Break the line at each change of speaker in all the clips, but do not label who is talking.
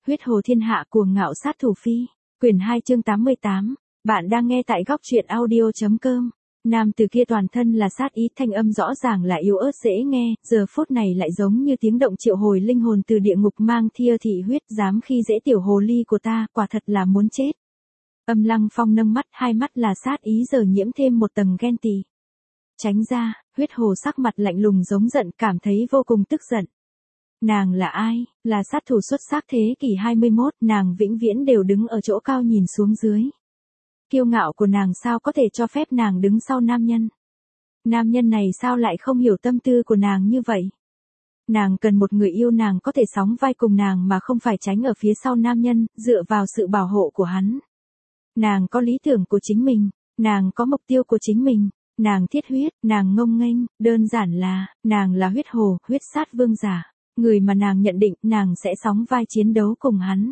Huyết hồ thiên hạ cuồng ngạo sát thủ phi. Quyển 2 chương 88. Bạn đang nghe tại góc truyện audio.com. Nam từ kia toàn thân là sát ý, thanh âm rõ ràng là yếu ớt dễ nghe, giờ phút này lại giống như tiếng động triệu hồi linh hồn từ địa ngục mang thia thị huyết, dám khi dễ tiểu hồ ly của ta, quả thật là muốn chết. Âm Lăng Phong nâng mắt, hai mắt là sát ý giờ nhiễm thêm một tầng ghen tị. Tránh ra, huyết hồ sắc mặt lạnh lùng giống giận, cảm thấy vô cùng tức giận. Nàng là ai? Là sát thủ xuất sắc thế kỷ 21, nàng vĩnh viễn đều đứng ở chỗ cao nhìn xuống dưới. Kiêu ngạo của nàng sao có thể cho phép nàng đứng sau nam nhân? Nam nhân này sao lại không hiểu tâm tư của nàng như vậy? Nàng cần một người yêu nàng có thể sóng vai cùng nàng mà không phải tránh ở phía sau nam nhân, dựa vào sự bảo hộ của hắn. Nàng có lý tưởng của chính mình, nàng có mục tiêu của chính mình, nàng thiết huyết, nàng ngông nghênh, đơn giản là, nàng là huyết hồ, huyết sát vương giả. Người mà nàng nhận định nàng sẽ sóng vai chiến đấu cùng hắn.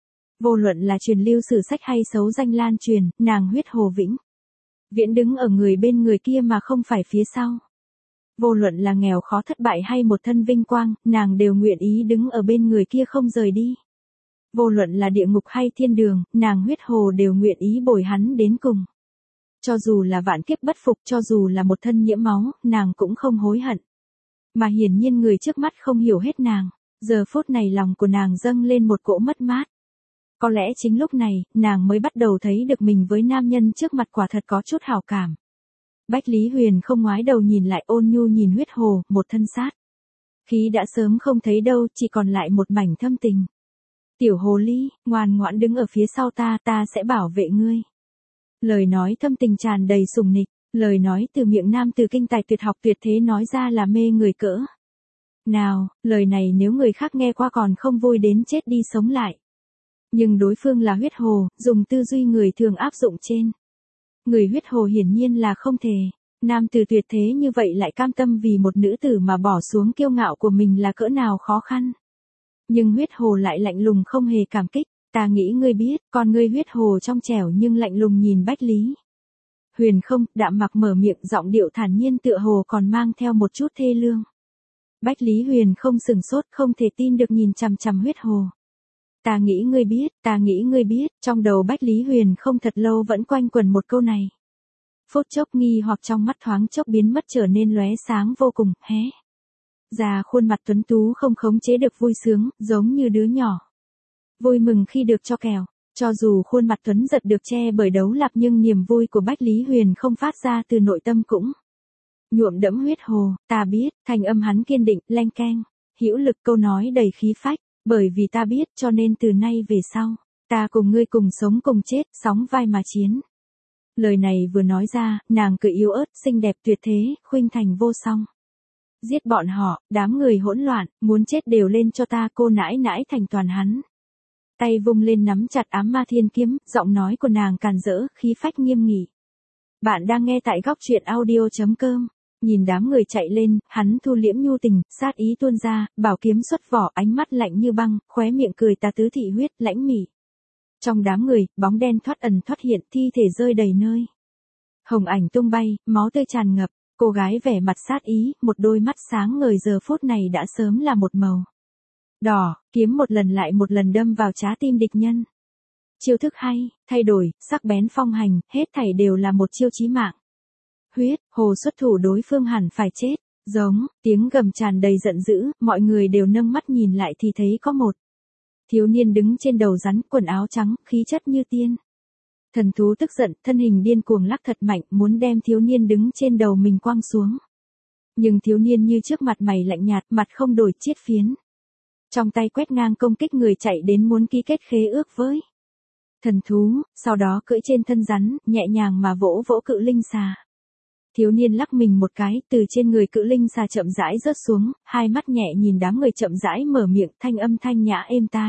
Vô luận là truyền lưu sử sách hay xấu danh lan truyền, nàng huyết hồ vĩnh viễn đứng ở người bên người kia mà không phải phía sau. Vô luận là nghèo khó thất bại hay một thân vinh quang, nàng đều nguyện ý đứng ở bên người kia không rời đi. Vô luận là địa ngục hay thiên đường, nàng huyết hồ đều nguyện ý bồi hắn đến cùng. Cho dù là vạn kiếp bất phục, cho dù là một thân nhiễm máu, nàng cũng không hối hận. Mà hiển nhiên người trước mắt không hiểu hết nàng, giờ phút này lòng của nàng dâng lên một cỗ mất mát. Có lẽ chính lúc này, nàng mới bắt đầu thấy được mình với nam nhân trước mặt quả thật có chút hảo cảm. Bách Lý Huyền không ngoái đầu nhìn lại, ôn nhu nhìn huyết hồ, một thân sát khí đã sớm không thấy đâu, chỉ còn lại một mảnh thâm tình. Tiểu hồ ly, ngoan ngoãn đứng ở phía sau ta, ta sẽ bảo vệ ngươi. Lời nói thâm tình tràn đầy sủng nịch. Lời nói từ miệng nam từ kinh tài tuyệt học tuyệt thế nói ra là mê người cỡ nào, lời này nếu người khác nghe qua còn không vui đến chết đi sống lại. Nhưng đối phương là huyết hồ, dùng tư duy người thường áp dụng trên người huyết hồ hiển nhiên là không thể. Nam từ tuyệt thế như vậy lại cam tâm vì một nữ tử mà bỏ xuống kiêu ngạo của mình là cỡ nào khó khăn. Nhưng huyết hồ lại lạnh lùng không hề cảm kích. Ta nghĩ ngươi biết, con ngươi huyết hồ trong trẻo nhưng lạnh lùng nhìn Bách Lý Huyền không, đạm mặc mở miệng, giọng điệu thản nhiên tựa hồ còn mang theo một chút thê lương. Bách Lý Huyền không sừng sốt, không thể tin được nhìn chằm chằm huyết hồ. Ta nghĩ ngươi biết, trong đầu Bách Lý Huyền không thật lâu vẫn quanh quẩn một câu này. Phút chốc nghi hoặc trong mắt thoáng chốc biến mất trở nên lóe sáng vô cùng, hé. Già khuôn mặt tuấn tú không khống chế được vui sướng, giống như đứa nhỏ. Vui mừng khi được cho kèo. Cho dù khuôn mặt tuấn giật được che bởi đấu lạc nhưng niềm vui của Bách Lý Huyền không phát ra từ nội tâm cũng nhuộm đẫm huyết hồ. Ta biết, thanh âm hắn kiên định, leng keng, hữu lực, câu nói đầy khí phách, bởi vì ta biết cho nên từ nay về sau, ta cùng ngươi cùng sống cùng chết, sóng vai mà chiến. Lời này vừa nói ra, nàng cười yếu ớt, xinh đẹp tuyệt thế, khuynh thành vô song. Giết bọn họ, đám người hỗn loạn, muốn chết đều lên cho ta, cô nãi nãi thành toàn hắn. Tay vung lên nắm chặt ám ma thiên kiếm, giọng nói của nàng càn rỡ, khí phách nghiêm nghị. Bạn đang nghe tại góc truyện audio.com. Nhìn đám người chạy lên, hắn thu liễm nhu tình, sát ý tuôn ra, bảo kiếm xuất vỏ, ánh mắt lạnh như băng, khóe miệng cười tà tứ thị huyết, lãnh mỉ. Trong đám người, bóng đen thoát ẩn thoát hiện, thi thể rơi đầy nơi. Hồng ảnh tung bay, máu tươi tràn ngập, cô gái vẻ mặt sát ý, một đôi mắt sáng ngời giờ phút này đã sớm là một màu đỏ, kiếm một lần lại một lần đâm vào trái tim địch nhân. Chiêu thức hay, thay đổi, sắc bén phong hành, hết thảy đều là một chiêu chí mạng. Huyết, hồ xuất thủ đối phương hẳn phải chết, giống, tiếng gầm tràn đầy giận dữ, mọi người đều nâng mắt nhìn lại thì thấy có một thiếu niên đứng trên đầu rắn, quần áo trắng, khí chất như tiên. Thần thú tức giận, thân hình điên cuồng lắc thật mạnh, muốn đem thiếu niên đứng trên đầu mình quăng xuống. Nhưng thiếu niên như trước mặt mày lạnh nhạt, mặt không đổi chiết phiến. Trong tay quét ngang công kích người chạy đến muốn ký kết khế ước với thần thú, sau đó cưỡi trên thân rắn, nhẹ nhàng mà vỗ vỗ cự linh xà. Thiếu niên lắc mình một cái, từ trên người cự linh xà chậm rãi rớt xuống, hai mắt nhẹ nhìn đám người chậm rãi mở miệng, thanh âm thanh nhã êm tai.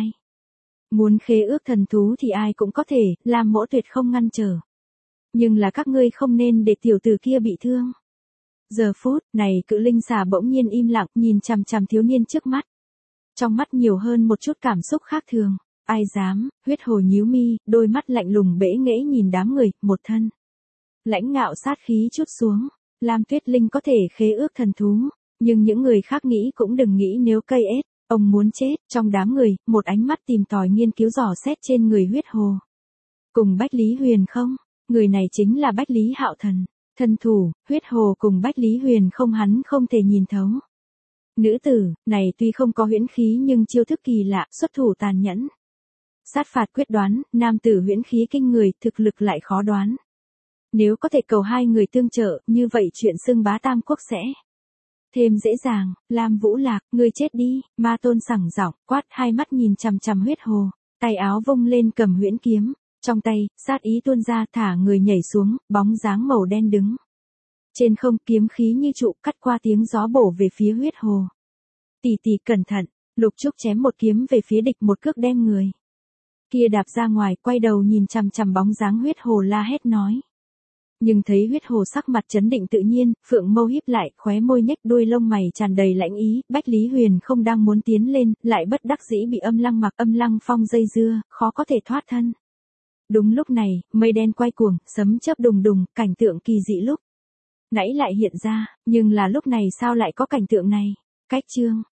Muốn khế ước thần thú thì ai cũng có thể, làm mỗ tuyệt không ngăn trở. Nhưng là các ngươi không nên để tiểu tử kia bị thương. Giờ phút này cự linh xà bỗng nhiên im lặng nhìn chằm chằm thiếu niên trước mắt. Trong mắt nhiều hơn một chút cảm xúc khác thường. Ai dám, huyết hồ nhíu mi, đôi mắt lạnh lùng bẽ nghễ nhìn đám người, một thân lãnh ngạo sát khí chút xuống. Lam Tuyết Linh có thể khế ước thần thú, nhưng những người khác nghĩ cũng đừng nghĩ nếu cây ết Ông muốn chết, trong đám người, một ánh mắt tìm tòi nghiên cứu dò xét trên người huyết hồ. Cùng Bách Lý Huyền không? Người này chính là Bách Lý Hạo Thần. Thân thủ, huyết hồ cùng Bách Lý Huyền không hắn không thể nhìn thấu. Nữ tử, này tuy không có huyễn khí nhưng chiêu thức kỳ lạ, xuất thủ tàn nhẫn. Sát phạt quyết đoán, nam tử huyễn khí kinh người, thực lực lại khó đoán. Nếu có thể cầu hai người tương trợ, như vậy chuyện xưng bá tam quốc sẽ thêm dễ dàng. Lam Vũ Lạc, ngươi chết đi, ma tôn sẳng giọng, quát hai mắt nhìn chằm chằm huyết hồ, tay áo vung lên cầm huyễn kiếm, trong tay, sát ý tuôn ra thả người nhảy xuống, bóng dáng màu đen đứng. Trên không kiếm khí như trụ cắt qua tiếng gió bổ về phía huyết hồ. Tỷ tỷ cẩn thận, Lục Trúc chém một kiếm về phía địch một cước đem người kia đạp ra ngoài, quay đầu nhìn chằm chằm bóng dáng huyết hồ la hét nói. Nhưng thấy huyết hồ sắc mặt trấn định tự nhiên, phượng mâu híp lại, khóe môi nhếch đuôi lông mày tràn đầy lãnh ý, Bách Lý Huyền không đang muốn tiến lên, lại bất đắc dĩ bị Âm Lăng Phong dây dưa, khó có thể thoát thân. Đúng lúc này, mây đen quay cuồng, sấm chớp đùng đùng, cảnh tượng kỳ dị lúc nãy lại hiện ra, nhưng là lúc này sao lại có cảnh tượng này? Cách chương